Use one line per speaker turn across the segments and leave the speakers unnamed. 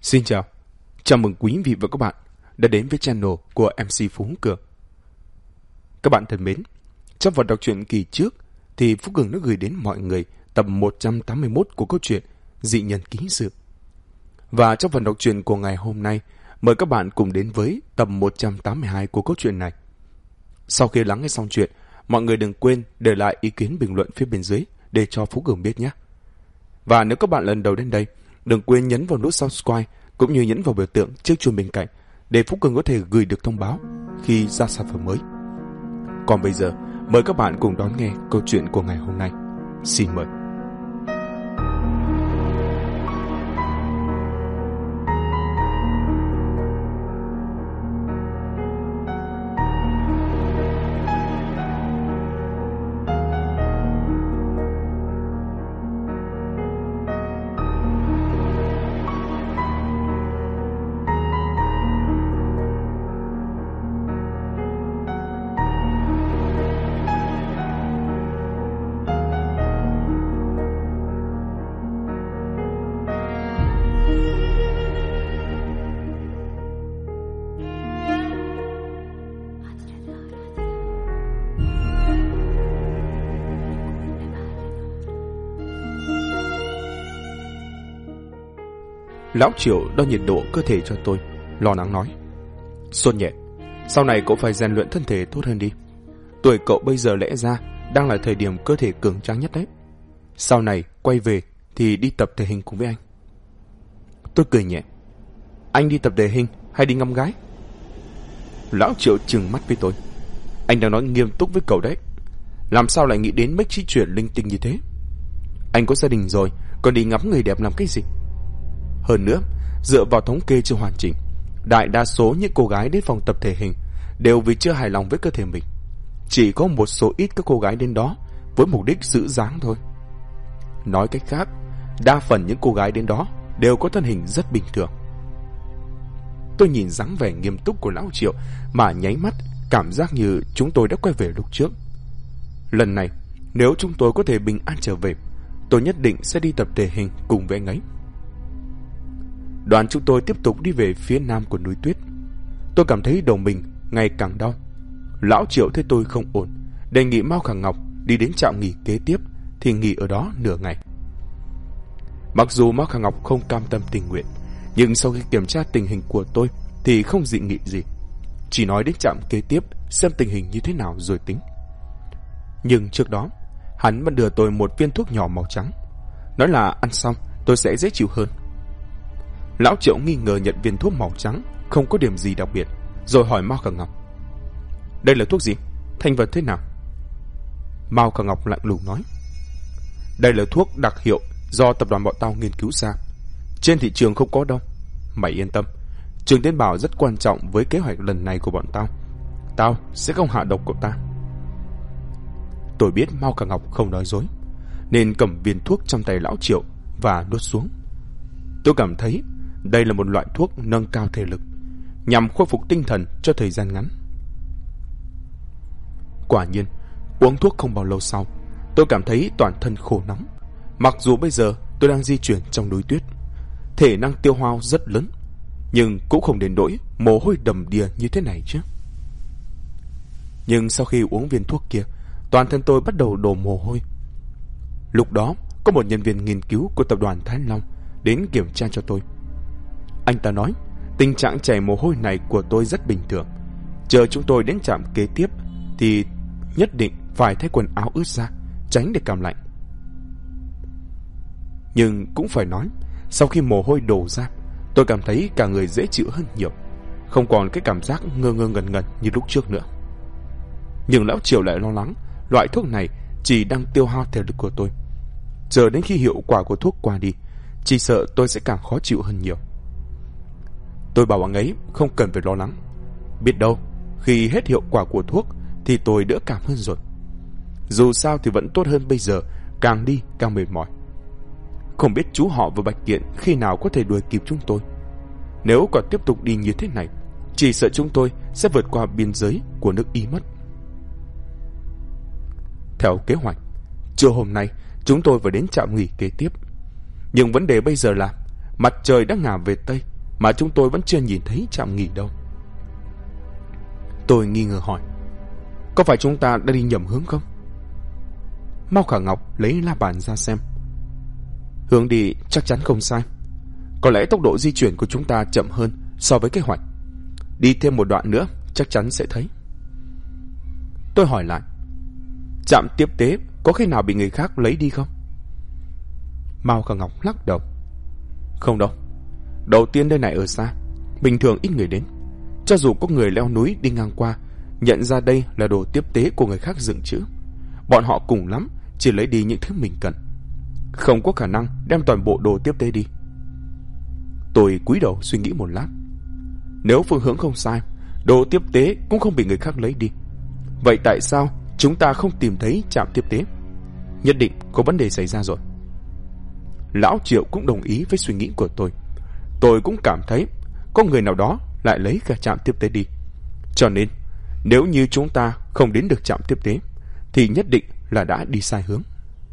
Xin chào, chào mừng quý vị và các bạn đã đến với channel của MC Phú Cường. Các bạn thân mến, trong phần đọc truyện kỳ trước thì Phú Cường đã gửi đến mọi người tập 181 của câu chuyện Dị Nhân Ký Sự. Và trong phần đọc truyện của ngày hôm nay, mời các bạn cùng đến với tập 182 của câu chuyện này. Sau khi lắng nghe xong chuyện, mọi người đừng quên để lại ý kiến bình luận phía bên dưới để cho Phú Cường biết nhé. Và nếu các bạn lần đầu đến đây, đừng quên nhấn vào nút subscribe cũng như nhấn vào biểu tượng chiếc chuông bên cạnh để Phú Cường có thể gửi được thông báo khi ra sản phẩm mới. Còn bây giờ, mời các bạn cùng đón nghe câu chuyện của ngày hôm nay. Xin mời. Lão Triệu đo nhiệt độ cơ thể cho tôi, lo lắng nói: Sốt nhẹ, sau này cậu phải rèn luyện thân thể tốt hơn đi. Tuổi cậu bây giờ lẽ ra đang là thời điểm cơ thể cường tráng nhất đấy. Sau này quay về thì đi tập thể hình cùng với anh. Tôi cười nhẹ: Anh đi tập thể hình hay đi ngắm gái? Lão Triệu trừng mắt với tôi: Anh đang nói nghiêm túc với cậu đấy, làm sao lại nghĩ đến mấy chi chuyện linh tinh như thế? Anh có gia đình rồi, còn đi ngắm người đẹp làm cái gì? Hơn nữa, dựa vào thống kê chưa hoàn chỉnh, đại đa số những cô gái đến phòng tập thể hình đều vì chưa hài lòng với cơ thể mình. Chỉ có một số ít các cô gái đến đó với mục đích giữ dáng thôi. Nói cách khác, đa phần những cô gái đến đó đều có thân hình rất bình thường. Tôi nhìn dáng vẻ nghiêm túc của Lão Triệu mà nháy mắt, cảm giác như chúng tôi đã quay về lúc trước. Lần này, nếu chúng tôi có thể bình an trở về, tôi nhất định sẽ đi tập thể hình cùng với anh ấy. Đoàn chúng tôi tiếp tục đi về phía nam của núi tuyết. Tôi cảm thấy đầu mình ngày càng đau. Lão Triệu thấy tôi không ổn, đề nghị Mao Khả Ngọc đi đến trạm nghỉ kế tiếp thì nghỉ ở đó nửa ngày. Mặc dù Mao Khả Ngọc không cam tâm tình nguyện, nhưng sau khi kiểm tra tình hình của tôi thì không dị nghị gì, chỉ nói đến trạm kế tiếp xem tình hình như thế nào rồi tính. Nhưng trước đó, hắn vẫn đưa tôi một viên thuốc nhỏ màu trắng, nói là ăn xong tôi sẽ dễ chịu hơn. Lão Triệu nghi ngờ nhận viên thuốc màu trắng không có điểm gì đặc biệt, rồi hỏi Mao Khả Ngọc: Đây là thuốc gì? Thành phần thế nào? Mao Khả Ngọc lạnh lùng nói: Đây là thuốc đặc hiệu do tập đoàn bọn tao nghiên cứu ra, trên thị trường không có đâu. Mày yên tâm, Trường Tiến Bảo rất quan trọng với kế hoạch lần này của bọn tao. Tao sẽ không hạ độc cậu ta. Tôi biết Mao Khả Ngọc không nói dối, nên cầm viên thuốc trong tay Lão Triệu và nuốt xuống. Tôi cảm thấy đây là một loại thuốc nâng cao thể lực, nhằm khôi phục tinh thần cho thời gian ngắn. Quả nhiên, uống thuốc không bao lâu sau, tôi cảm thấy toàn thân khô nóng. Mặc dù bây giờ tôi đang di chuyển trong núi tuyết, thể năng tiêu hao rất lớn, nhưng cũng không đến nỗi mồ hôi đầm đìa như thế này chứ. Nhưng sau khi uống viên thuốc kia, toàn thân tôi bắt đầu đổ mồ hôi. Lúc đó, có một nhân viên nghiên cứu của tập đoàn Thái Long đến kiểm tra cho tôi. Anh ta nói tình trạng chảy mồ hôi này của tôi rất bình thường, chờ chúng tôi đến trạm kế tiếp thì nhất định phải thay quần áo ướt ra, tránh để cảm lạnh. Nhưng cũng phải nói, sau khi mồ hôi đổ ra, tôi cảm thấy cả người dễ chịu hơn nhiều, không còn cái cảm giác ngơ ngơ ngẩn ngẩn như lúc trước nữa. Nhưng Lão Triệu lại lo lắng loại thuốc này chỉ đang tiêu hao thể lực của tôi, chờ đến khi hiệu quả của thuốc qua đi, chỉ sợ tôi sẽ càng khó chịu hơn nhiều. Tôi bảo anh ấy không cần phải lo lắng, biết đâu khi hết hiệu quả của thuốc thì tôi đỡ cảm hơn rồi. Dù sao thì vẫn tốt hơn bây giờ càng đi càng mệt mỏi. Không biết chú họ và Bạch Kiện khi nào có thể đuổi kịp chúng tôi. Nếu còn tiếp tục đi như thế này, chỉ sợ chúng tôi sẽ vượt qua biên giới của nước Y mất. Theo kế hoạch, trưa hôm nay chúng tôi phải đến trạm nghỉ kế tiếp. Nhưng vấn đề bây giờ là mặt trời đã ngả về Tây, mà chúng tôi vẫn chưa nhìn thấy trạm nghỉ đâu. Tôi nghi ngờ hỏi, có phải chúng ta đã đi nhầm hướng không? Mao Khả Ngọc lấy la bàn ra xem. Hướng đi chắc chắn không sai. Có lẽ tốc độ di chuyển của chúng ta chậm hơn so với kế hoạch. Đi thêm một đoạn nữa chắc chắn sẽ thấy. Tôi hỏi lại, trạm tiếp tế có khi nào bị người khác lấy đi không? Mao Khả Ngọc lắc đầu. Không đâu. Đầu tiên nơi này ở xa, bình thường ít người đến. Cho dù có người leo núi đi ngang qua, nhận ra đây là đồ tiếp tế của người khác dựng trữ, bọn họ cùng lắm chỉ lấy đi những thứ mình cần, không có khả năng đem toàn bộ đồ tiếp tế đi. Tôi cúi đầu suy nghĩ một lát. Nếu phương hướng không sai, đồ tiếp tế cũng không bị người khác lấy đi, vậy tại sao chúng ta không tìm thấy trạm tiếp tế? Nhất định có vấn đề xảy ra rồi. Lão Triệu cũng đồng ý với suy nghĩ của tôi. Tôi cũng cảm thấy có người nào đó lại lấy cả trạm tiếp tế đi. Cho nên nếu như chúng ta không đến được trạm tiếp tế thì nhất định là đã đi sai hướng.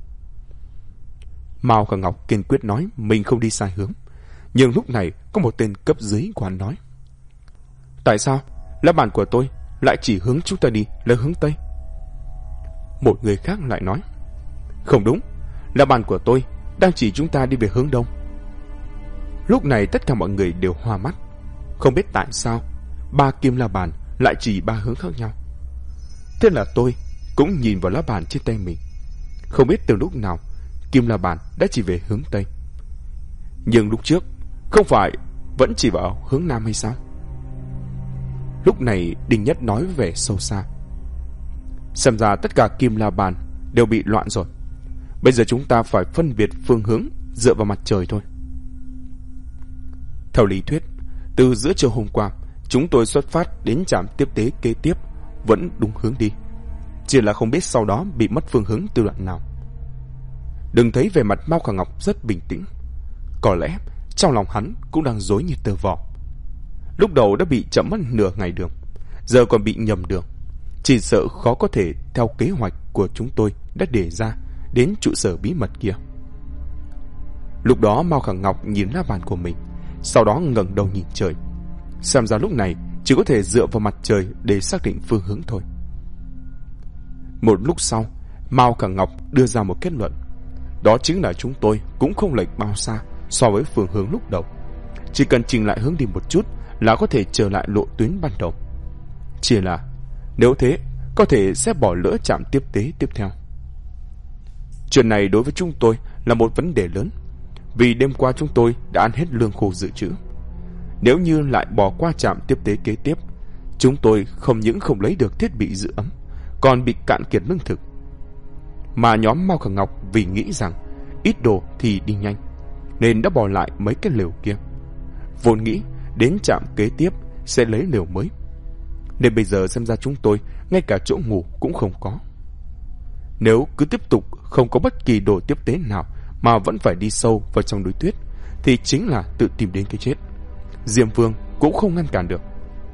Mao Khả Ngọc kiên quyết nói mình không đi sai hướng. Nhưng lúc này có một tên cấp dưới của hắn nói, tại sao lá bàn của tôi lại chỉ hướng chúng ta đi là hướng Tây? Một người khác lại nói, không đúng, lá bàn của tôi đang chỉ chúng ta đi về hướng Đông. Lúc này tất cả mọi người đều hoa mắt. Không biết tại sao 3 kim la bàn lại chỉ 3 hướng khác nhau. Thế là tôi cũng nhìn vào lá bàn trên tay mình. Không biết từ lúc nào kim la bàn đã chỉ về hướng Tây. Nhưng lúc trước không phải vẫn chỉ vào hướng Nam hay sao? Lúc này Đinh Nhất nói với vẻ sâu xa, xem ra tất cả kim la bàn đều bị loạn rồi. Bây giờ chúng ta phải phân biệt phương hướng dựa vào mặt trời thôi. Theo lý thuyết, từ giữa trưa hôm qua chúng tôi xuất phát đến trạm tiếp tế kế tiếp vẫn đúng hướng đi, chỉ là không biết sau đó bị mất phương hướng từ đoạn nào. Đừng thấy về mặt Mao Khả Ngọc rất bình tĩnh, có lẽ trong lòng hắn cũng đang rối như tơ vò. Lúc đầu đã bị chậm mất nửa ngày đường, giờ còn bị nhầm đường, chỉ sợ khó có thể theo kế hoạch của chúng tôi đã đề ra đến trụ sở bí mật kia. Lúc đó Mao Khả Ngọc nhìn lá bàn của mình, sau đó ngẩng đầu nhìn trời. Xem ra lúc này chỉ có thể dựa vào mặt trời để xác định phương hướng thôi. Một lúc sau, Mao Khả Ngọc đưa ra một kết luận, đó chính là chúng tôi cũng không lệch bao xa so với phương hướng lúc đầu. Chỉ cần chỉnh lại hướng đi một chút là có thể trở lại lộ tuyến ban đầu. Chỉ là nếu thế có thể sẽ bỏ lỡ trạm tiếp tế tiếp theo. Chuyện này đối với chúng tôi là một vấn đề lớn, vì đêm qua chúng tôi đã ăn hết lương khô dự trữ. Nếu như lại bỏ qua trạm tiếp tế kế tiếp, chúng tôi không những không lấy được thiết bị giữ ấm, còn bị cạn kiệt lương thực. Mà nhóm Mao Khả Ngọc vì nghĩ rằng ít đồ thì đi nhanh, nên đã bỏ lại mấy cái lều kia, vốn nghĩ đến trạm kế tiếp sẽ lấy lều mới. Nên bây giờ xem ra chúng tôi ngay cả chỗ ngủ cũng không có. Nếu cứ tiếp tục không có bất kỳ đồ tiếp tế nào mà vẫn phải đi sâu vào trong núi tuyết, thì chính là tự tìm đến cái chết. Diêm Vương cũng không ngăn cản được.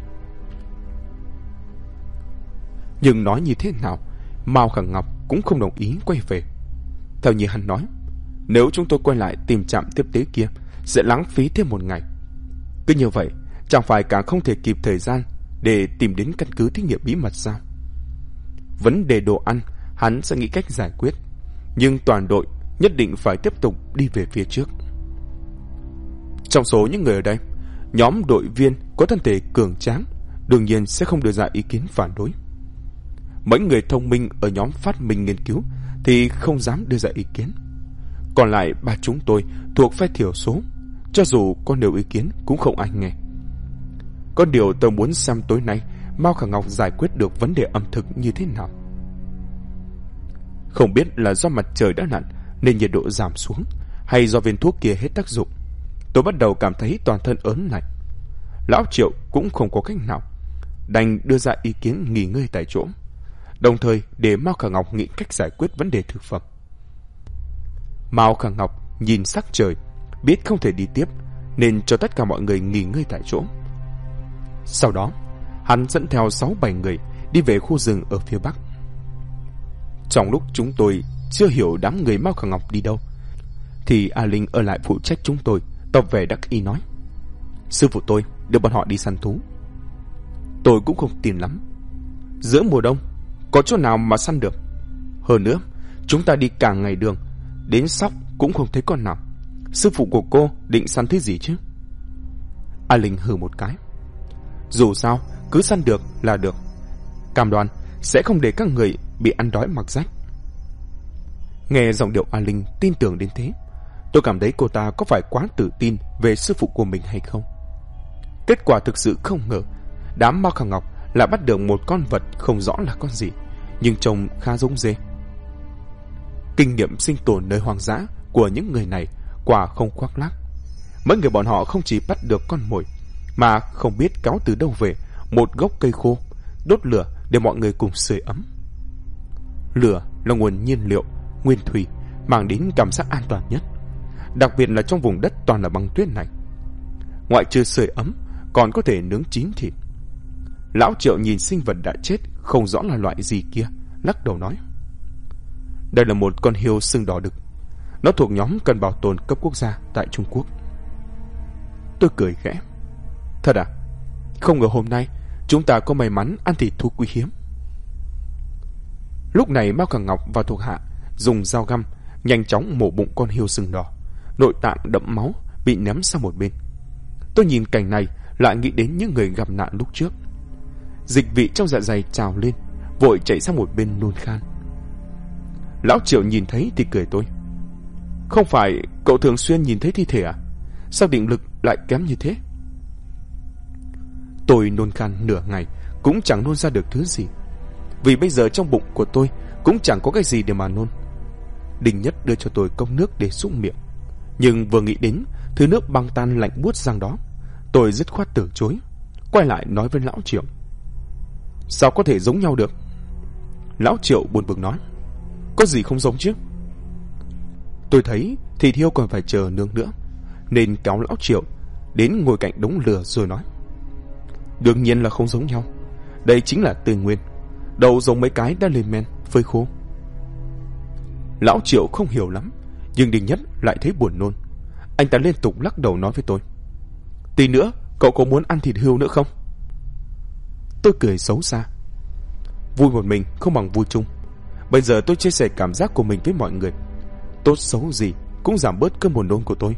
Nhưng nói như thế nào, Mao Khả Ngọc cũng không đồng ý quay về. Theo như hắn nói, nếu chúng tôi quay lại tìm trạm tiếp tế kia sẽ lãng phí thêm một ngày. Cứ như vậy chẳng phải càng không thể kịp thời gian để tìm đến căn cứ thí nghiệm bí mật sao? Vấn đề đồ ăn hắn sẽ nghĩ cách giải quyết, nhưng toàn đội nhất định phải tiếp tục đi về phía trước. Trong số những người ở đây, nhóm đội viên có thân thể cường tráng đương nhiên sẽ không đưa ra ý kiến phản đối. Mấy người thông minh ở nhóm phát minh nghiên cứu thì không dám đưa ra ý kiến. Còn lại ba chúng tôi thuộc phe thiểu số, cho dù có nêu ý kiến cũng không ai nghe. Có điều tôi muốn xem tối nay Mao Khả Ngọc giải quyết được vấn đề ẩm thực như thế nào. Không biết là do mặt trời đã lặn nên nhiệt độ giảm xuống, hay do viên thuốc kia hết tác dụng, tôi bắt đầu cảm thấy toàn thân ớn lạnh. Lão Triệu cũng không có cách nào, đành đưa ra ý kiến nghỉ ngơi tại chỗ, đồng thời để Mao Khả Ngọc nghĩ cách giải quyết vấn đề thực phẩm. Mao Khả Ngọc nhìn sắc trời, biết không thể đi tiếp nên cho tất cả mọi người nghỉ ngơi tại chỗ. Sau đó hắn dẫn theo 6-7 người đi về khu rừng ở phía bắc. Trong lúc chúng tôi chưa hiểu đám người Mao Khả Ngọc đi đâu, thì A Linh ở lại phụ trách chúng tôi, tỏ vẻ đắc ý nói: Sư phụ tôi đưa bọn họ đi săn thú. Tôi cũng không tin lắm. Giữa mùa đông có chỗ nào mà săn được? Hơn nữa, chúng ta đi cả ngày đường, đến Sóc cũng không thấy con nào. Sư phụ của cô định săn thứ gì chứ? A Linh hừ một cái. Dù sao, cứ săn được là được. Cam đoan sẽ không để các người bị ăn đói mặc rách. Nghe giọng điệu A Linh tin tưởng đến thế, tôi cảm thấy cô ta có phải quá tự tin về sư phụ của mình hay không. Kết quả thực sự không ngờ, đám Mao Khả Ngọc lại bắt được một con vật không rõ là con gì, nhưng trông khá giống dê. Kinh nghiệm sinh tồn nơi hoang dã của những người này quả không khoác lác. Mấy người bọn họ không chỉ bắt được con mồi, mà không biết kéo từ đâu về một gốc cây khô, đốt lửa để mọi người cùng sưởi ấm. Lửa là nguồn nhiên liệu nguyên thủy mang đến cảm giác an toàn nhất, đặc biệt là trong vùng đất toàn là băng tuyết này. Ngoại trừ sưởi ấm, còn có thể nướng chín thịt. Lão Triệu nhìn sinh vật đã chết không rõ là loại gì kia, lắc đầu nói: đây là một con hươu sừng đỏ đực. Nó thuộc nhóm cần bảo tồn cấp quốc gia tại Trung Quốc. Tôi cười khẽ. Thật à? Không ngờ hôm nay chúng ta có may mắn ăn thịt thú quý hiếm. Lúc này Mao Khả Ngọc và thuộc hạ dùng dao găm nhanh chóng mổ bụng con hươu sừng đỏ, nội tạng đẫm máu bị ném sang một bên. Tôi nhìn cảnh này lại nghĩ đến những người gặp nạn lúc trước. Dịch vị trong dạ dày trào lên, vội chạy sang một bên nôn khan. Lão Triệu nhìn thấy thì cười tôi. Không phải cậu thường xuyên nhìn thấy thi thể à? Sao định lực lại kém như thế? Tôi nôn khan nửa ngày cũng chẳng nôn ra được thứ gì, vì bây giờ trong bụng của tôi cũng chẳng có cái gì để mà nôn. Đình Nhất đưa cho tôi cốc nước để súc miệng, nhưng vừa nghĩ đến thứ nước băng tan lạnh buốt răng đó, tôi dứt khoát từ chối, quay lại nói với Lão Triệu. Sao có thể giống nhau được? Lão Triệu buồn bực nói. Có gì không giống chứ? Tôi thấy thịt hươu còn phải chờ nướng nữa, nên kéo Lão Triệu đến ngồi cạnh đống lửa rồi nói. Đương nhiên là không giống nhau. Đây chính là tươi nguyên, đầu giống mấy cái đã lên men phơi khô. Lão Triệu không hiểu lắm, nhưng Đình Nhất lại thấy buồn nôn. Anh ta liên tục lắc đầu nói với tôi. Tí nữa cậu có muốn ăn thịt hươu nữa không? Tôi cười xấu xa. Vui một mình không bằng vui chung. Bây giờ tôi chia sẻ cảm giác của mình với mọi người, tốt xấu gì cũng giảm bớt cơn buồn nôn của tôi.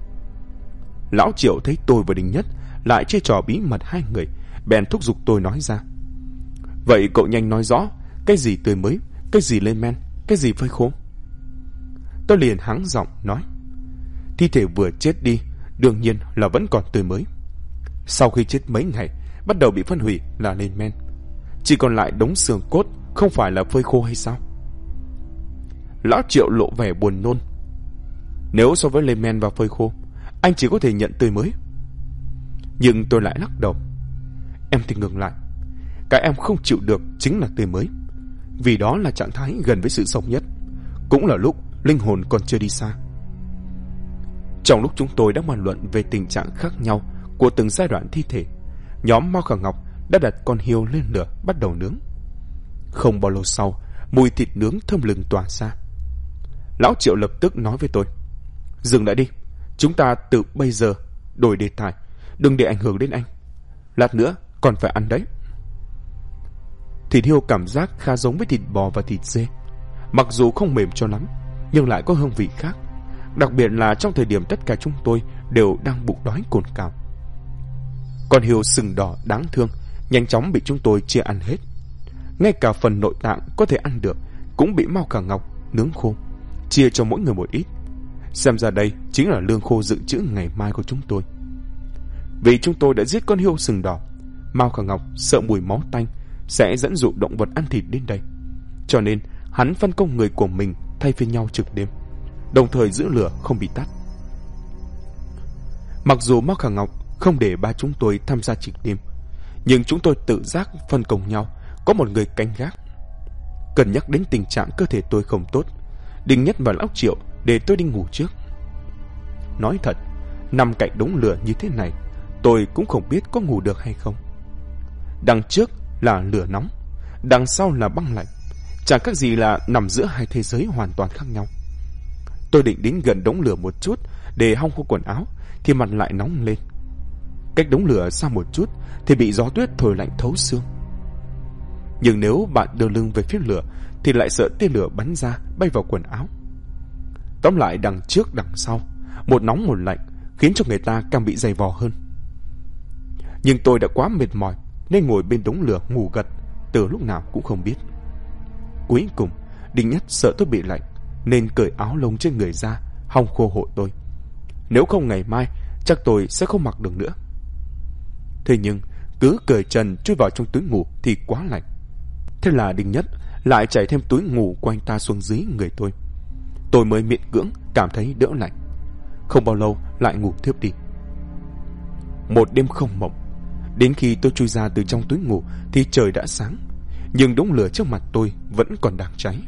Lão Triệu thấy tôi và Đình Nhất lại chơi trò bí mật hai người, bèn thúc giục tôi nói ra. Vậy cậu nhanh nói rõ, cái gì tươi mới, cái gì lên men, cái gì phơi khô? Tôi liền hắng giọng nói. Thi thể vừa chết đi đương nhiên là vẫn còn tươi mới. Sau khi chết mấy ngày bắt đầu bị phân hủy là lên men. Chỉ còn lại đống xương cốt, không phải là phơi khô hay sao? Lão Triệu lộ vẻ buồn nôn. Nếu so với lên men và phơi khô, anh chỉ có thể nhận tươi mới. Nhưng tôi lại lắc đầu. Em thì ngược lại, cái em không chịu được chính là tươi mới, vì đó là trạng thái gần với sự sống nhất, cũng là lúc linh hồn còn chưa đi xa. Trong lúc chúng tôi đã bàn luận về tình trạng khác nhau của từng giai đoạn thi thể, nhóm Mao Khả Ngọc đã đặt con hươu lên lửa bắt đầu nướng. Không bao lâu sau, mùi thịt nướng thơm lừng tỏa ra. Lão Triệu lập tức nói với tôi. Dừng lại đi, chúng ta từ bây giờ đổi đề tài, đừng để ảnh hưởng đến anh. Lát nữa còn phải ăn đấy. Thịt hươu cảm giác khá giống với thịt bò và thịt dê, mặc dù không mềm cho lắm, nhưng lại có hương vị khác. Đặc biệt là trong thời điểm tất cả chúng tôi đều đang bụng đói cồn cào. Con hươu sừng đỏ đáng thương nhanh chóng bị chúng tôi chia ăn hết. Ngay cả phần nội tạng có thể ăn được cũng bị Mao Khả Ngọc nướng khô, chia cho mỗi người một ít. Xem ra đây chính là lương khô dự trữ ngày mai của chúng tôi. Vì chúng tôi đã giết con hươu sừng đỏ, Mao Khả Ngọc sợ mùi máu tanh sẽ dẫn dụ động vật ăn thịt đến đây, cho nên hắn phân công người của mình thay phiên nhau trực đêm, đồng thời giữ lửa không bị tắt. Mặc dù Mao Khả Ngọc không để ba chúng tôi tham gia trực đêm, nhưng chúng tôi tự giác phân công nhau, có một người canh gác. Cần nhắc đến tình trạng cơ thể tôi không tốt, Đình Nhất và Lão Triệu để tôi đi ngủ trước. Nói thật, nằm cạnh đống lửa như thế này, tôi cũng không biết có ngủ được hay không. Đằng trước là lửa nóng, đằng sau là băng lạnh, chẳng khác gì là nằm giữa hai thế giới hoàn toàn khác nhau. Tôi định đến gần đống lửa một chút để hong khô quần áo, thì mặt lại nóng lên. cách đống lửa xa một chút thì bị gió tuyết thổi lạnh thấu xương. Nhưng nếu bạn đưa lưng về phía lửa thì lại sợ tia lửa bắn ra bay vào quần áo. Tóm lại, đằng trước đằng sau, một nóng một lạnh khiến cho người ta càng bị dày vò hơn. Nhưng tôi đã quá mệt mỏi nên ngồi bên đống lửa ngủ gật từ lúc nào cũng không biết. Cuối cùng, Đinh Nhất sợ tôi bị lạnh nên cởi áo lông trên người ra hong khô hộ tôi. Nếu không ngày mai chắc tôi sẽ không mặc được nữa. Thế nhưng cứ cởi trần chui vào trong túi ngủ thì quá lạnh. Thế là Đinh Nhất lại chạy thêm túi ngủ của anh ta xuống dưới người tôi. Tôi mới miễn cưỡng cảm thấy đỡ lạnh. Không bao lâu lại ngủ thiếp đi. Một đêm không mộng. Đến khi tôi chui ra từ trong túi ngủ thì trời đã sáng, nhưng đống lửa trước mặt tôi vẫn còn đang cháy.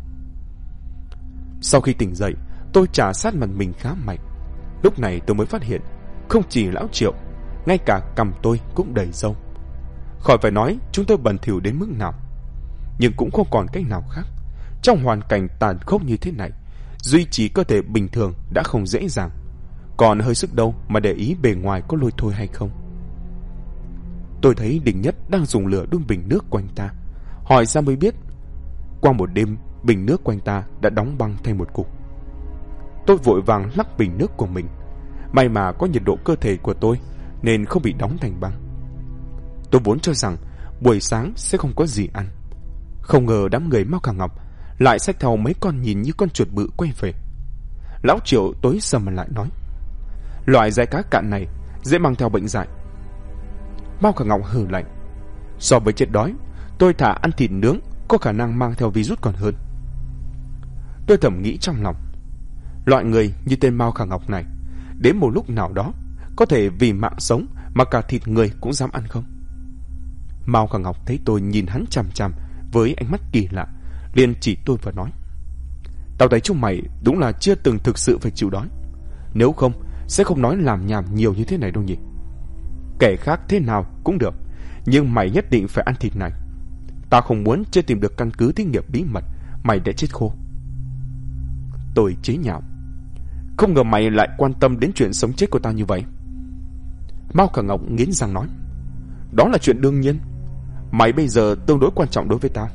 Sau khi tỉnh dậy, tôi chà sát mặt mình khá mạnh. Lúc này tôi mới phát hiện không chỉ lão Triệu, ngay cả cằm tôi cũng đầy râu. Khỏi phải nói chúng tôi bẩn thỉu đến mức nào. Nhưng cũng không còn cách nào khác. Trong hoàn cảnh tàn khốc như thế này, duy trì cơ thể bình thường đã không dễ dàng, còn hơi sức đâu mà để ý bề ngoài có lôi thôi hay không. Tôi thấy Đinh Nhất đang dùng lửa đun bình nước quanh ta. Hỏi ra mới biết, qua một đêm bình nước quanh ta đã đóng băng thành một cục. Tôi vội vàng lắc bình nước của mình. May mà có nhiệt độ cơ thể của tôi nên không bị đóng thành băng. Tôi vốn cho rằng buổi sáng sẽ không có gì ăn, không ngờ đám người Mao Cả Ngọc lại xách theo mấy con nhìn như con chuột bự quay về. Lão Triệu tối sầm lại nói, loại dại cá cạn này dễ mang theo bệnh dại. Mao Cả Ngọc hừ lạnh, so với chết đói, tôi thả ăn thịt nướng có khả năng mang theo virus còn hơn. Tôi thầm nghĩ trong lòng, loại người như tên Mao Cả Ngọc này đến một lúc nào đó có thể vì mạng sống mà cả thịt người cũng dám ăn không? Mao Cả Ngọc thấy tôi nhìn hắn chằm chằm với ánh mắt kỳ lạ, liền chỉ tôi và nói, tao thấy chúng mày đúng là chưa từng thực sự phải chịu đói. Nếu không sẽ không nói làm nhảm nhiều như thế này đâu nhỉ. Kẻ khác thế nào cũng được, nhưng mày nhất định phải ăn thịt này. Tao không muốn chưa tìm được căn cứ thí nghiệm bí mật mày đã chết khô. Tôi chế nhạo, không ngờ mày lại quan tâm đến chuyện sống chết của tao như vậy. Mao Cả Ngọc nghiến răng nói, đó là chuyện đương nhiên. Mày bây giờ tương đối quan trọng đối với tao.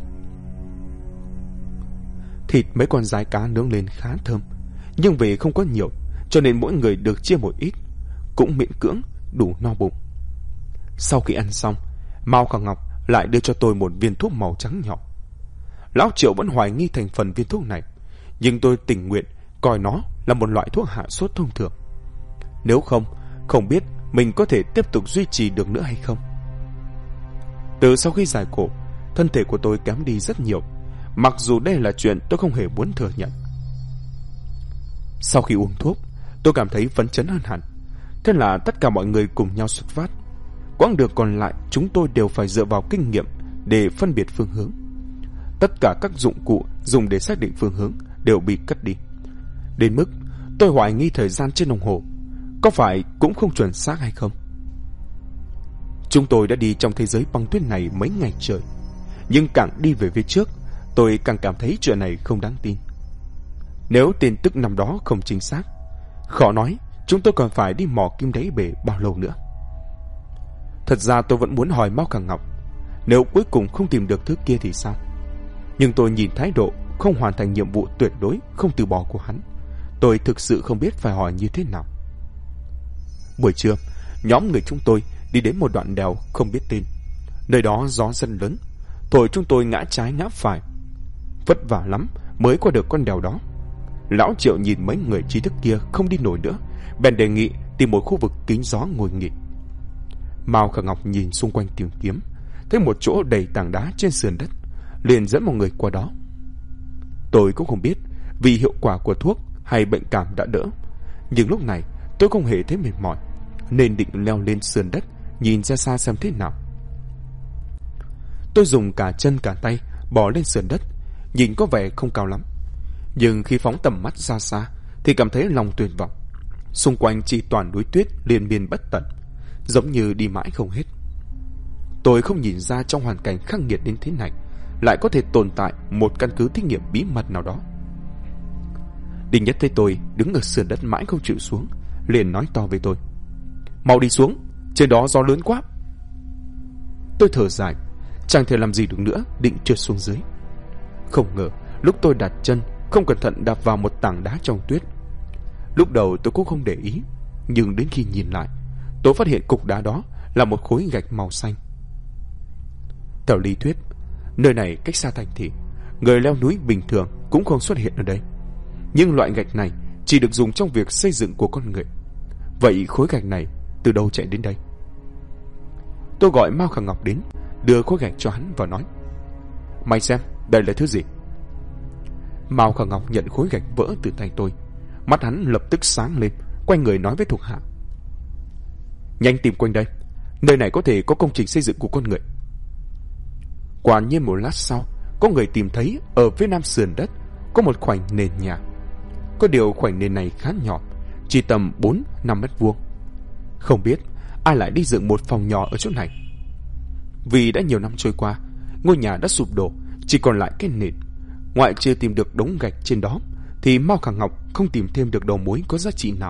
Thịt mấy con dái cá nướng lên khá thơm, nhưng vì không có nhiều cho nên mỗi người được chia một ít, cũng miễn cưỡng đủ no bụng. Sau khi ăn xong, Mao Cả Ngọc lại đưa cho tôi một viên thuốc màu trắng nhỏ. Lão Triệu vẫn hoài nghi thành phần viên thuốc này, nhưng tôi tình nguyện coi nó là một loại thuốc hạ sốt thông thường. Nếu không biết mình có thể tiếp tục duy trì được nữa hay không. Từ sau khi giải cổ, thân thể của tôi kém đi rất nhiều, mặc dù đây là chuyện tôi không hề muốn thừa nhận. Sau khi uống thuốc, tôi cảm thấy phấn chấn hơn hẳn. Thế là tất cả mọi người cùng nhau xuất phát. Quãng đường còn lại chúng tôi đều phải dựa vào kinh nghiệm để phân biệt phương hướng. Tất cả các dụng cụ dùng để xác định phương hướng đều bị cất đi, đến mức tôi hoài nghi thời gian trên đồng hồ có phải cũng không chuẩn xác hay không. Chúng tôi đã đi trong thế giới băng tuyết này mấy ngày trời, nhưng càng đi về phía trước, tôi càng cảm thấy chuyện này không đáng tin. Nếu tin tức năm đó không chính xác, khó nói chúng tôi còn phải đi mò kim đáy bể bao lâu nữa. Thật ra tôi vẫn muốn hỏi Mao Cả Ngọc, nếu cuối cùng không tìm được thứ kia thì sao? Nhưng tôi nhìn thái độ không hoàn thành nhiệm vụ tuyệt đối không từ bỏ của hắn, tôi thực sự không biết phải hỏi như thế nào. Buổi trưa, nhóm người chúng tôi đi đến một đoạn đèo không biết tên. Nơi đó gió rất lớn, thổi chúng tôi ngã trái ngã phải. Vất vả lắm mới qua được con đèo đó. Lão Triệu nhìn mấy người trí thức kia không đi nổi nữa, bèn đề nghị tìm một khu vực kín gió ngồi nghỉ. Mao Cả Ngọc nhìn xung quanh tìm kiếm, thấy một chỗ đầy tảng đá trên sườn đất, liền dẫn mọi người qua đó. Tôi cũng không biết vì hiệu quả của thuốc hay bệnh cảm đã đỡ, nhưng lúc này tôi không hề thấy mệt mỏi, nên định leo lên sườn đất nhìn ra xa xem thế nào. Tôi dùng cả chân cả tay bò lên sườn đất, nhìn có vẻ không cao lắm, nhưng khi phóng tầm mắt ra xa thì cảm thấy lòng tuyệt vọng. Xung quanh chỉ toàn núi tuyết liên miên bất tận, giống như đi mãi không hết. Tôi không nhìn ra trong hoàn cảnh khắc nghiệt đến thế này lại có thể tồn tại một căn cứ thí nghiệm bí mật nào đó. Đinh Nhất thấy tôi đứng ở sườn đất mãi không chịu xuống, liền nói to với tôi, mau đi xuống, trên đó gió lớn quá. Tôi thở dài, chẳng thể làm gì được nữa, định trượt xuống dưới. Không ngờ lúc tôi đặt chân, không cẩn thận đạp vào một tảng đá trong tuyết. Lúc đầu tôi cũng không để ý, nhưng đến khi nhìn lại, tôi phát hiện cục đá đó là một khối gạch màu xanh. Theo lý thuyết, nơi này cách xa thành thị, người leo núi bình thường cũng không xuất hiện ở đây. Nhưng loại gạch này chỉ được dùng trong việc xây dựng của con người. Vậy khối gạch này từ đâu chạy đến đây? Tôi gọi Mao Khả Ngọc đến, đưa khối gạch cho hắn và nói: mày xem, đây là thứ gì? Mao Khả Ngọc nhận khối gạch vỡ từ tay tôi. Mắt hắn lập tức sáng lên, quay người nói với thuộc hạ: nhanh tìm quanh đây, nơi này có thể có công trình xây dựng của con người. Quả nhiên một lát sau, có người tìm thấy ở phía nam sườn đất có một khoảnh nền nhà. Có điều khoảnh nền này khá nhỏ, chỉ tầm 4-5 mét vuông. Không biết ai lại đi dựng một phòng nhỏ ở chỗ này. Vì đã nhiều năm trôi qua, ngôi nhà đã sụp đổ, chỉ còn lại cái nền. Ngoại trừ tìm được đống gạch trên đó, thì Mao Khả Ngọc không tìm thêm được đầu mối có giá trị nào.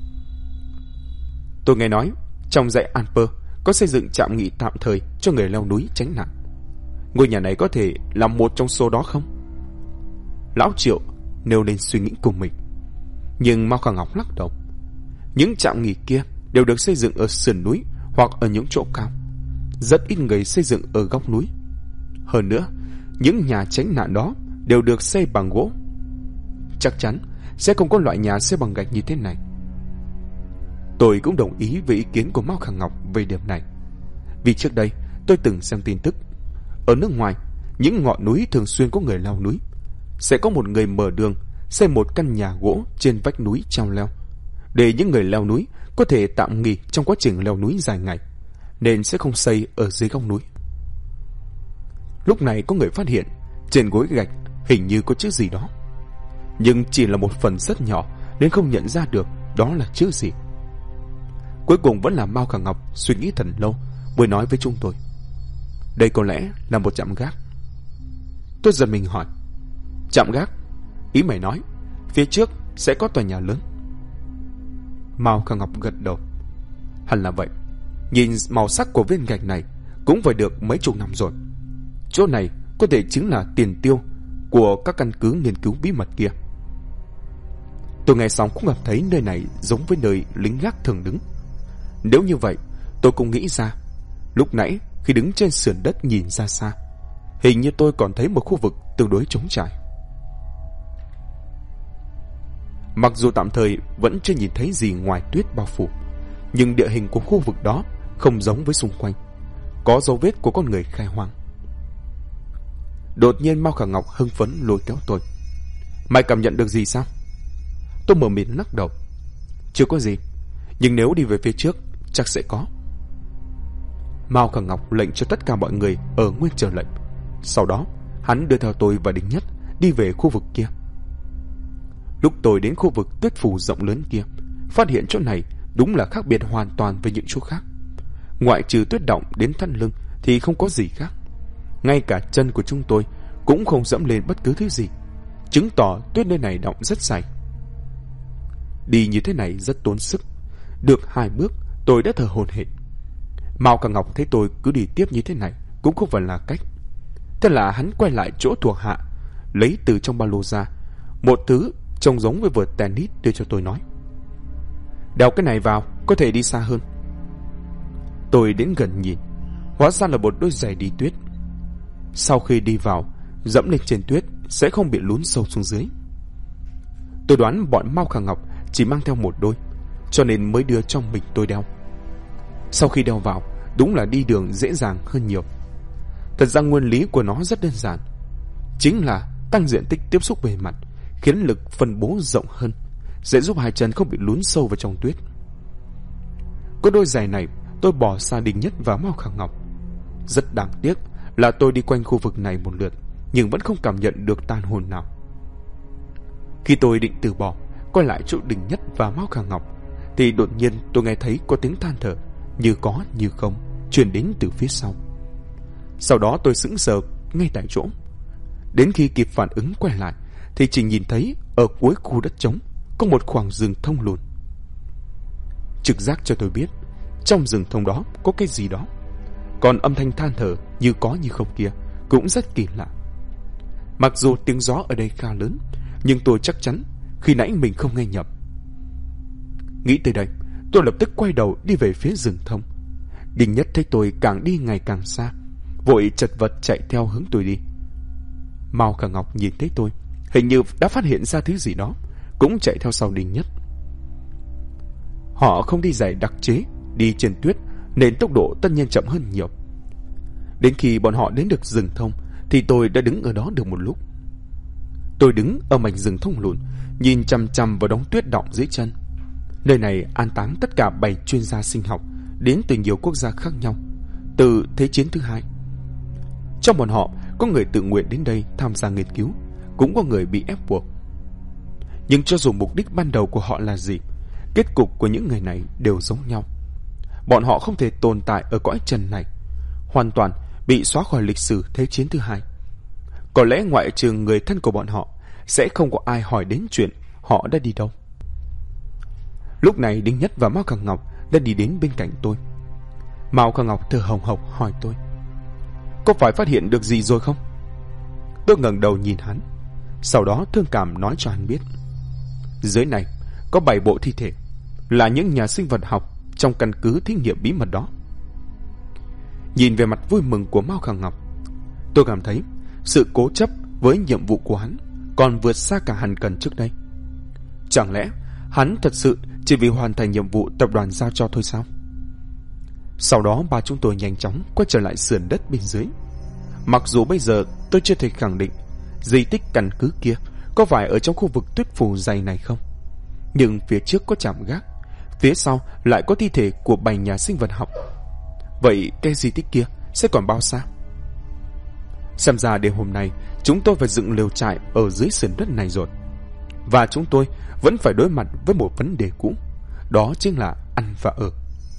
Tôi nghe nói trong dãy Alper có xây dựng trạm nghỉ tạm thời cho người leo núi tránh nạn. Ngôi nhà này có thể là một trong số đó không? Lão Triệu nêu lên suy nghĩ cùng mình. Nhưng Mao Khả Ngọc lắc đầu. Những trạm nghỉ kia đều được xây dựng ở sườn núi hoặc ở những chỗ cao. Rất ít người xây dựng ở góc núi. Hơn nữa, những nhà tránh nạn đó đều được xây bằng gỗ. Chắc chắn sẽ không có loại nhà xây bằng gạch như thế này. Tôi cũng đồng ý với ý kiến của Mao Khả Ngọc về điểm này. Vì trước đây tôi từng xem tin tức. Ở nước ngoài, những ngọn núi thường xuyên có người leo núi. Sẽ có một người mở đường xây một căn nhà gỗ trên vách núi treo leo, để những người leo núi có thể tạm nghỉ trong quá trình leo núi dài ngày, nên sẽ không xây ở dưới góc núi. Lúc này có người phát hiện trên gối gạch hình như có chữ gì đó, nhưng chỉ là một phần rất nhỏ nên không nhận ra được đó là chữ gì. Cuối cùng vẫn là Mao Khả Ngọc suy nghĩ thật lâu mới nói với chúng tôi: đây có lẽ là một trạm gác. Tôi giật mình hỏi: trạm gác? Ý mày nói phía trước sẽ có tòa nhà lớn? Mao Khả Ngọc gật đầu. Hẳn là vậy. Nhìn màu sắc của viên gạch này cũng phải được mấy chục năm rồi. Chỗ này có thể chính là tiền tiêu của các căn cứ nghiên cứu bí mật kia. Tôi nghe xong cũng cảm thấy nơi này giống với nơi lính gác thường đứng. Nếu như vậy, tôi cũng nghĩ ra, lúc nãy khi đứng trên sườn đất nhìn ra xa, hình như tôi còn thấy một khu vực tương đối trống trải. Mặc dù tạm thời vẫn chưa nhìn thấy gì ngoài tuyết bao phủ, nhưng địa hình của khu vực đó không giống với xung quanh, có dấu vết của con người khai hoang. Đột nhiên Mao Khả Ngọc hưng phấn lôi kéo tôi: mày cảm nhận được gì sao? Tôi mờ mịt lắc đầu: chưa có gì, nhưng nếu đi về phía trước chắc sẽ có. Mao Khả Ngọc lệnh cho tất cả mọi người ở nguyên chờ lệnh. Sau đó hắn đưa theo tôi và Đinh Nhất đi về khu vực kia. Lúc tôi đến khu vực tuyết phủ rộng lớn kia, phát hiện chỗ này đúng là khác biệt hoàn toàn với những chỗ khác. Ngoại trừ tuyết động đến thắt lưng thì không có gì khác. Ngay cả chân của chúng tôi cũng không dẫm lên bất cứ thứ gì, chứng tỏ tuyết nơi này động rất dày. Đi như thế này rất tốn sức. Được 2 bước tôi đã thở hổn hển. Mao Khả Ngọc thấy tôi cứ đi tiếp như thế này cũng không phải là cách. Thế là hắn quay lại chỗ thuộc hạ, lấy từ trong ba lô ra một thứ trông giống với vợt tennis đưa cho tôi, nói: đeo cái này vào có thể đi xa hơn. Tôi đến gần nhìn, hóa ra là một đôi giày đi tuyết. Sau khi đi vào, dẫm lên trên tuyết sẽ không bị lún sâu xuống dưới. Tôi đoán bọn Mao Khả Ngọc chỉ mang theo một đôi, cho nên mới đưa cho mình tôi đeo. Sau khi đeo vào, đúng là đi đường dễ dàng hơn nhiều. Thật ra nguyên lý của nó rất đơn giản, chính là tăng diện tích tiếp xúc bề mặt, khiến lực phân bố rộng hơn, sẽ giúp hai chân không bị lún sâu vào trong tuyết. Có đôi giày này, tôi bỏ xa Đinh Nhất và Mao Khả Ngọc. Rất đáng tiếc là tôi đi quanh khu vực này một lượt, nhưng vẫn không cảm nhận được tan hồn nào. Khi tôi định từ bỏ, quay lại chỗ Đinh Nhất và Mao Khả Ngọc, thì đột nhiên tôi nghe thấy có tiếng than thở, như có như không, truyền đến từ phía sau. Sau đó tôi sững sờ ngay tại chỗ. Đến khi kịp phản ứng quay lại, thì chỉ nhìn thấy ở cuối khu đất trống có một khoảng rừng thông lùn. Trực giác cho tôi biết trong rừng thông đó có cái gì đó. Còn âm thanh than thở như có như không kia cũng rất kỳ lạ. Mặc dù tiếng gió ở đây khá lớn, nhưng tôi chắc chắn khi nãy mình không nghe nhầm. Nghĩ tới đây, tôi lập tức quay đầu đi về phía rừng thông. Đinh Nhất thấy tôi càng đi ngày càng xa, vội chật vật chạy theo hướng tôi đi. Mao Khả Ngọc nhìn thấy tôi, hình như đã phát hiện ra thứ gì đó, cũng chạy theo sau Đinh Nhất. Họ không đi giày đặc chế, đi trên tuyết nên tốc độ tất nhiên chậm hơn nhiều. Đến khi bọn họ đến được rừng thông thì tôi đã đứng ở đó được một lúc. Tôi đứng ở mảnh rừng thông lùn, nhìn chằm chằm vào đống tuyết đọng dưới chân. Nơi này an táng tất cả 7 chuyên gia sinh học đến từ nhiều quốc gia khác nhau, từ Thế chiến thứ 2. Trong bọn họ có người tự nguyện đến đây tham gia nghiên cứu, cũng có người bị ép buộc. Nhưng cho dù mục đích ban đầu của họ là gì, kết cục của những người này đều giống nhau. Bọn họ không thể tồn tại ở cõi trần này, hoàn toàn bị xóa khỏi lịch sử Thế chiến thứ 2. Có lẽ ngoại trừ người thân của bọn họ, sẽ không có ai hỏi đến chuyện họ đã đi đâu. Lúc này Đinh Nhất và Mao Khả Ngọc đã đi đến bên cạnh tôi. Mao Khả Ngọc thở hồng hộc hỏi tôi: "Có phải phát hiện được gì rồi không?" Tôi ngẩng đầu nhìn hắn, sau đó thương cảm nói cho hắn biết. Dưới này có 7 bộ thi thể, là những nhà sinh vật học trong căn cứ thí nghiệm bí mật đó. Nhìn về mặt vui mừng của Mao Khả Ngọc, tôi cảm thấy sự cố chấp với nhiệm vụ của hắn còn vượt xa cả Hàn Cần trước đây. Chẳng lẽ hắn thật sự chỉ vì hoàn thành nhiệm vụ tập đoàn giao cho thôi sao? Sau đó ba chúng tôi nhanh chóng quay trở lại sườn đất bên dưới. Mặc dù bây giờ tôi chưa thể khẳng định di tích căn cứ kia có phải ở trong khu vực tuyết phủ dày này không, nhưng phía trước có trạm gác, phía sau lại có thi thể của 7 nhà sinh vật học. Vậy cái di tích kia sẽ còn bao xa? Xem ra đêm hôm nay chúng tôi phải dựng lều trại ở dưới sườn đất này rồi. Và chúng tôi vẫn phải đối mặt với một vấn đề cũ, đó chính là ăn và ở.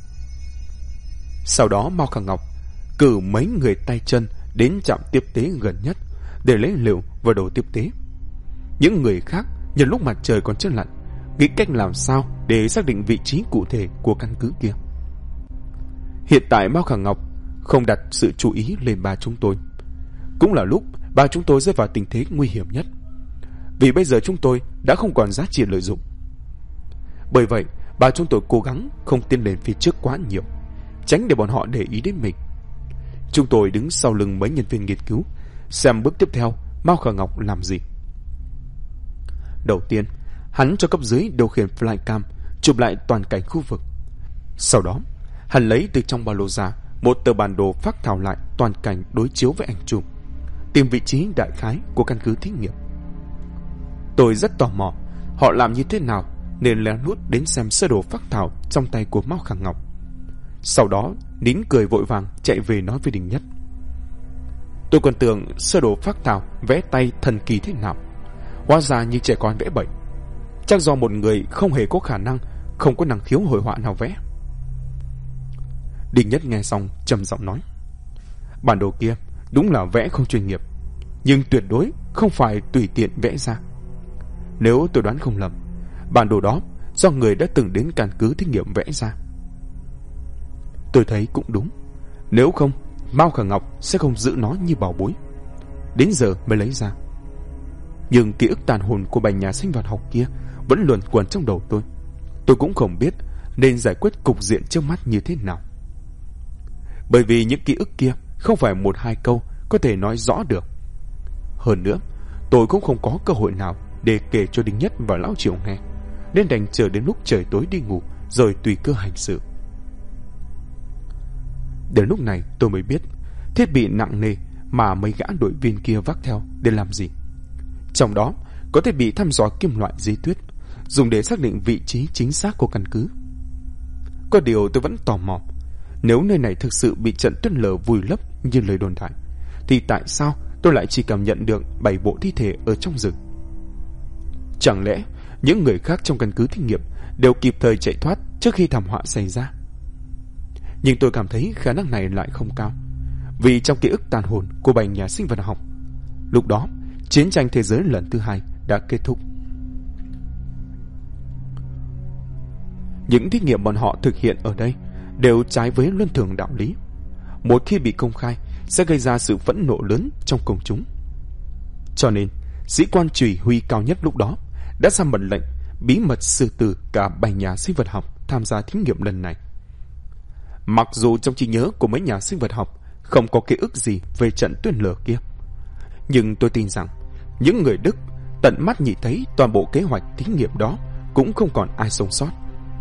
Sau đó Mao Khả Ngọc cử mấy người tay chân đến trạm tiếp tế gần nhất để lấy lều và đồ tiếp tế. Những người khác nhân lúc mặt trời còn chưa lặn nghĩ cách làm sao để xác định vị trí cụ thể của căn cứ kia. Hiện tại Mao Khả Ngọc không đặt sự chú ý lên ba chúng tôi. Cũng là lúc ba chúng tôi rơi vào tình thế nguy hiểm nhất, vì bây giờ chúng tôi đã không còn giá trị lợi dụng. Bởi vậy ba chúng tôi cố gắng không tiến lên phía trước quá nhiều, tránh để bọn họ để ý đến mình. Chúng tôi đứng sau lưng mấy nhân viên nghiên cứu, xem bước tiếp theo Mao Khả Ngọc làm gì. Đầu tiên, hắn cho cấp dưới điều khiển flycam chụp lại toàn cảnh khu vực. Sau đó, hắn lấy từ trong ba lô ra một tờ bản đồ phác thảo lại toàn cảnh đối chiếu với ảnh chụp, tìm vị trí đại khái của căn cứ thí nghiệm. Tôi rất tò mò họ làm như thế nào, nên lén lút đến xem sơ đồ phác thảo trong tay của Mao Khả Ngọc. Sau đó nín cười vội vàng chạy về nói với Đinh Nhất. Tôi còn tưởng sơ đồ phác thảo vẽ tay thần kỳ thế nào, hóa ra như trẻ con vẽ bậy. Chắc do một người không hề có khả năng, không có năng khiếu hội họa nào vẽ. Đinh Nhất nghe xong trầm giọng nói: Bản đồ kia đúng là vẽ không chuyên nghiệp, nhưng tuyệt đối không phải tùy tiện vẽ ra. Nếu tôi đoán không lầm, bản đồ đó do người đã từng đến căn cứ thí nghiệm vẽ ra. Tôi thấy cũng đúng, nếu không Mao Khả Ngọc sẽ không giữ nó như bảo bối, đến giờ mới lấy ra. Nhưng ký ức tàn hồn của 7 nhà sinh vật học kia vẫn luẩn quẩn trong đầu tôi. Tôi cũng không biết nên giải quyết cục diện trước mắt như thế nào, bởi vì những ký ức kia không phải 1-2 câu có thể nói rõ được. Hơn nữa, tôi cũng không có cơ hội nào để kể cho Đinh Nhất và Lão Triệu nghe, nên đành chờ đến lúc trời tối đi ngủ rồi tùy cơ hành sự. Đến lúc này tôi mới biết thiết bị nặng nề mà mấy gã đội viên kia vác theo để làm gì. Trong đó có thiết bị thăm dò kim loại dưới tuyết, dùng để xác định vị trí chính xác của căn cứ. Có điều tôi vẫn tò mò, nếu nơi này thực sự bị trận tuyết lở vùi lấp như lời đồn đại, thì tại sao tôi lại chỉ cảm nhận được 7 bộ thi thể ở trong rừng? Chẳng lẽ những người khác trong căn cứ thí nghiệm đều kịp thời chạy thoát trước khi thảm họa xảy ra? Nhưng tôi cảm thấy khả năng này lại không cao, vì trong ký ức tàn hồn của 7 nhà sinh vật học, lúc đó chiến tranh thế giới lần thứ 2 đã kết thúc. Những thí nghiệm bọn họ thực hiện ở đây đều trái với luân thường đạo lý. Một khi bị công khai sẽ gây ra sự phẫn nộ lớn trong công chúng. Cho nên sĩ quan chỉ huy cao nhất lúc đó đã ra mệnh lệnh bí mật xử tử cả 7 nhà sinh vật học tham gia thí nghiệm lần này. Mặc dù trong trí nhớ của mấy nhà sinh vật học không có ký ức gì về trận tuyết lở kia, nhưng tôi tin rằng những người Đức tận mắt nhìn thấy toàn bộ kế hoạch thí nghiệm đó cũng không còn ai sống sót.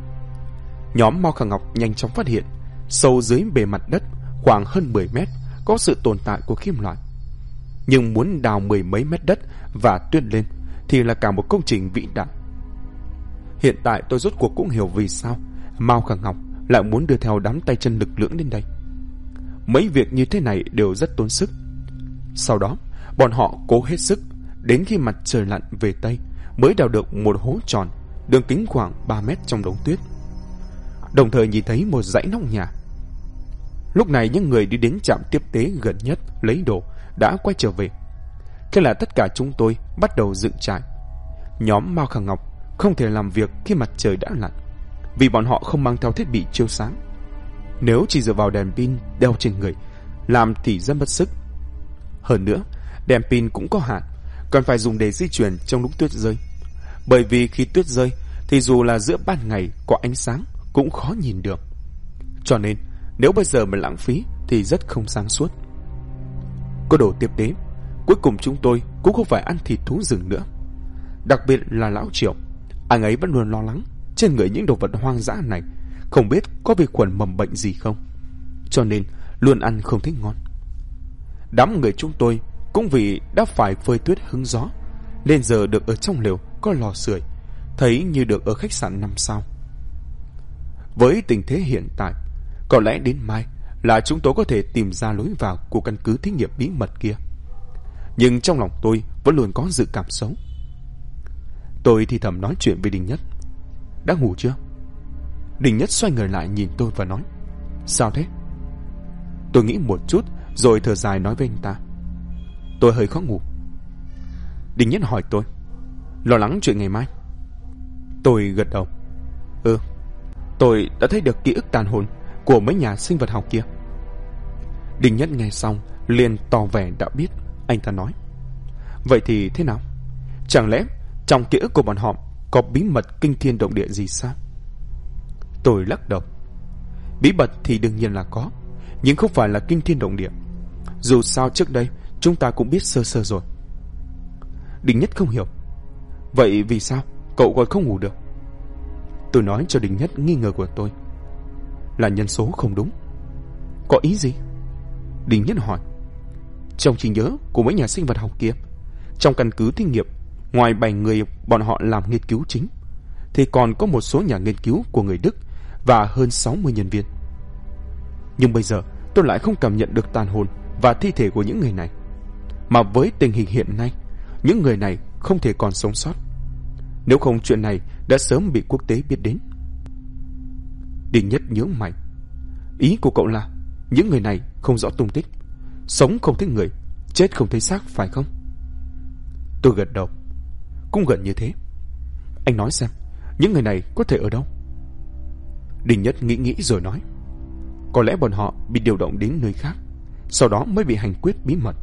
Nhóm Mao Khả Ngọc nhanh chóng phát hiện sâu dưới bề mặt đất khoảng hơn 10 mét có sự tồn tại của kim loại. Nhưng muốn đào 10 mấy mét đất và tuyết lên thì là cả một công trình vĩ đại. Hiện tại tôi rốt cuộc cũng hiểu vì sao Mao Khả Ngọc lại muốn đưa theo đám tay chân lực lưỡng đến đây. Mấy việc như thế này đều rất tốn sức. Sau đó bọn họ cố hết sức đến khi mặt trời lặn về Tây mới đào được một hố tròn đường kính khoảng 3 mét trong đống tuyết, đồng thời nhìn thấy một dãy nóc nhà. Lúc này những người đi đến trạm tiếp tế gần nhất lấy đồ đã quay trở về. Thế là tất cả chúng tôi bắt đầu dựng trại. Nhóm Mao Khả Ngọc không thể làm việc khi mặt trời đã lặn vì bọn họ không mang theo thiết bị chiếu sáng. Nếu chỉ dựa vào đèn pin đeo trên người làm thì rất mất sức. Hơn nữa, đèn pin cũng có hạn, còn phải dùng để di chuyển trong lúc tuyết rơi. Bởi vì khi tuyết rơi thì dù là giữa ban ngày có ánh sáng cũng khó nhìn được. Cho nên nếu bây giờ mà lãng phí thì rất không sáng suốt. Có đồ tiếp tế, cuối cùng chúng tôi cũng không phải ăn thịt thú rừng nữa. Đặc biệt là lão Triệu, anh ấy vẫn luôn lo lắng trên người những đồ vật hoang dã này không biết có vi khuẩn mầm bệnh gì không, cho nên luôn ăn không thấy ngon. Đám người chúng tôi cũng vì đã phải phơi tuyết hứng gió nên giờ được ở trong lều có lò sưởi, thấy như được ở khách sạn 5 sao. Với tình thế hiện tại, có lẽ đến mai là chúng tôi có thể tìm ra lối vào của căn cứ thí nghiệm bí mật kia. Nhưng trong lòng tôi vẫn luôn có dự cảm xấu. Tôi thì thầm nói chuyện với Đình Nhất. Đã ngủ chưa? Đình Nhất xoay người lại nhìn tôi và nói. Sao thế? Tôi nghĩ một chút rồi thở dài nói với anh ta. Tôi hơi khó ngủ. Đình Nhất hỏi tôi. Lo lắng chuyện ngày mai? Tôi gật đầu. Tôi đã thấy được ký ức tàn hồn của mấy nhà sinh vật học kia. Đình Nhất nghe xong liền tỏ vẻ đã biết. Anh ta nói. Vậy thì thế nào? Chẳng lẽ trong ký ức của bọn họ có bí mật kinh thiên động địa gì sao? Tôi lắc đầu. Bí mật thì đương nhiên là có, nhưng không phải là kinh thiên động địa. Dù sao trước đây chúng ta cũng biết sơ sơ rồi. Đình Nhất không hiểu. Vậy vì sao cậu còn không ngủ được? Tôi nói cho Đình Nhất nghi ngờ của tôi. Là nhân số không đúng. Có ý gì? Đình Nhất hỏi. Trong trí nhớ của mấy nhà sinh vật học kia, trong căn cứ thí nghiệm, ngoài 7 người bọn họ làm nghiên cứu chính, thì còn có một số nhà nghiên cứu của người Đức và hơn 60 nhân viên. Nhưng bây giờ tôi lại không cảm nhận được tàn hồn và thi thể của những người này. Mà với tình hình hiện nay, những người này không thể còn sống sót. Nếu không chuyện này đã sớm bị quốc tế biết đến. Đình Nhất nhướng mày. Ý của cậu là những người này không rõ tung tích, sống không thấy người, chết không thấy xác phải không? Tôi gật đầu. Cũng gần như thế. Anh nói xem, những người này có thể ở đâu? Đình Nhất nghĩ rồi nói. Có lẽ bọn họ bị điều động đến nơi khác, sau đó mới bị hành quyết bí mật.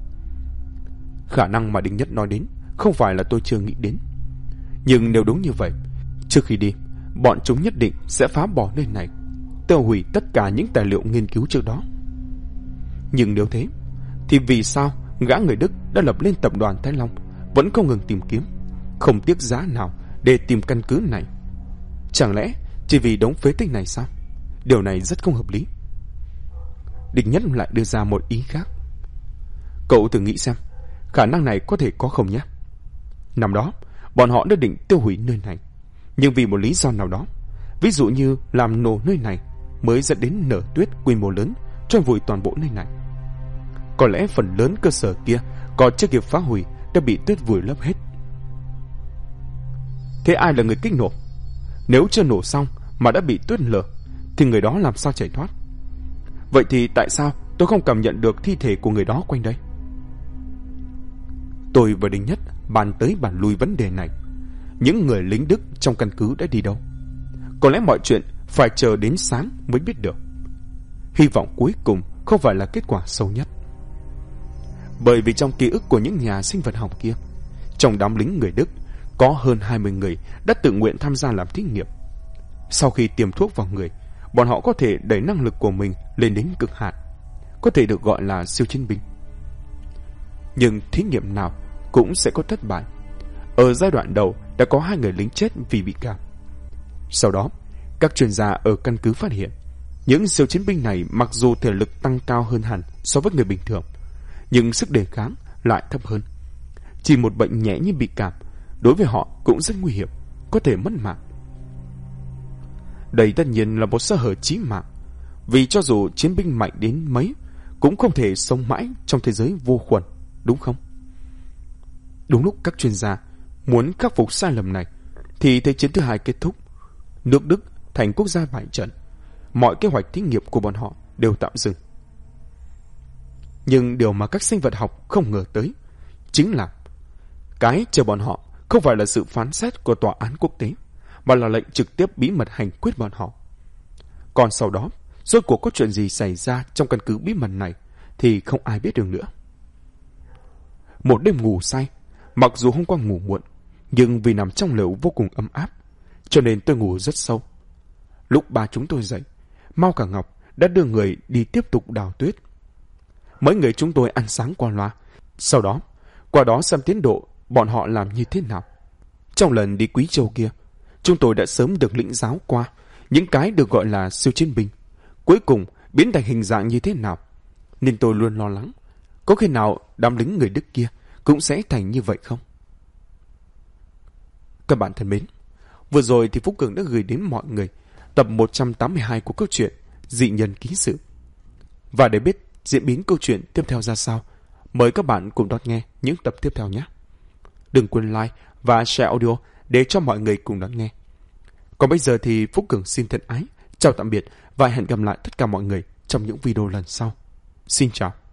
Khả năng mà Đình Nhất nói đến không phải là tôi chưa nghĩ đến. Nhưng nếu đúng như vậy, trước khi đi, bọn chúng nhất định sẽ phá bỏ nơi này, tiêu hủy tất cả những tài liệu nghiên cứu trước đó. Nhưng nếu thế, thì vì sao gã người Đức đã lập lên tập đoàn Thái Long vẫn không ngừng tìm kiếm, không tiếc giá nào để tìm căn cứ này? Chẳng lẽ chỉ vì đống phế tích này sao? Điều này rất không hợp lý. Đình Nhất lại đưa ra một ý khác. Cậu thử nghĩ xem, khả năng này có thể có không nhé? Năm đó, bọn họ đã định tiêu hủy nơi này, nhưng vì một lý do nào đó, ví dụ như làm nổ nơi này, mới dẫn đến nở tuyết quy mô lớn trôi vùi toàn bộ nơi này. Có lẽ phần lớn cơ sở kia còn chưa kịp phá hủy đã bị tuyết vùi lấp hết. Thế ai là người kích nổ? Nếu chưa nổ xong mà đã bị tuyết lở, thì người đó làm sao chạy thoát? Vậy thì tại sao tôi không cảm nhận được thi thể của người đó quanh đây? Tôi và Đình Nhất bàn tới bàn lui vấn đề này. Những người lính Đức trong căn cứ đã đi đâu? Có lẽ mọi chuyện phải chờ đến sáng mới biết được. Hy vọng cuối cùng không phải là kết quả xấu nhất. Bởi vì trong ký ức của những nhà sinh vật học kia, trong đám lính người Đức có hơn 20 người đã tự nguyện tham gia làm thí nghiệm. Sau khi tiêm thuốc vào người, bọn họ có thể đẩy năng lực của mình lên đến cực hạn, có thể được gọi là siêu chiến binh. Nhưng thí nghiệm nào cũng sẽ có thất bại. Ở giai đoạn đầu đã có 2 người lính chết vì bị cảm. Sau đó, các chuyên gia ở căn cứ phát hiện những siêu chiến binh này mặc dù thể lực tăng cao hơn hẳn so với người bình thường, nhưng sức đề kháng lại thấp hơn. Chỉ một bệnh nhẹ như bị cảm đối với họ cũng rất nguy hiểm, có thể mất mạng. Đây tất nhiên là một sơ hở chí mạng, vì cho dù chiến binh mạnh đến mấy cũng không thể sống mãi trong thế giới vô khuẩn, đúng không? Đúng lúc các chuyên gia muốn khắc phục sai lầm này thì Thế chiến thứ 2 kết thúc. Nước Đức thành quốc gia bại trận, mọi kế hoạch thí nghiệm của bọn họ đều tạm dừng. Nhưng điều mà các sinh vật học không ngờ tới chính là cái chờ bọn họ không phải là sự phán xét của tòa án quốc tế, mà là lệnh trực tiếp bí mật hành quyết bọn họ. Còn sau đó, rốt cuộc có chuyện gì xảy ra trong căn cứ bí mật này thì không ai biết được nữa. Một đêm ngủ say, mặc dù hôm qua ngủ muộn, nhưng vì nằm trong lều vô cùng ấm áp, cho nên tôi ngủ rất sâu. Lúc ba chúng tôi dậy, Mao cả Ngọc đã đưa người đi tiếp tục đào tuyết. Mấy người chúng tôi ăn sáng qua loa, sau đó qua đó xem tiến độ bọn họ làm như thế nào. Trong lần đi Quý Châu kia, chúng tôi đã sớm được lĩnh giáo qua những cái được gọi là siêu chiến binh cuối cùng biến thành hình dạng như thế nào, nên tôi luôn lo lắng có khi nào đám lính người Đức kia cũng sẽ thành như vậy không. Các bạn thân mến, vừa rồi thì Phúc Cường đã gửi đến mọi người tập 182 của câu chuyện Dị Nhân Ký Sự. Và để biết diễn biến câu chuyện tiếp theo ra sao, mời các bạn cùng đón nghe những tập tiếp theo nhé. Đừng quên like và share audio để cho mọi người cùng đón nghe. Còn bây giờ thì Phúc Cường xin thân ái, chào tạm biệt và hẹn gặp lại tất cả mọi người trong những video lần sau. Xin chào.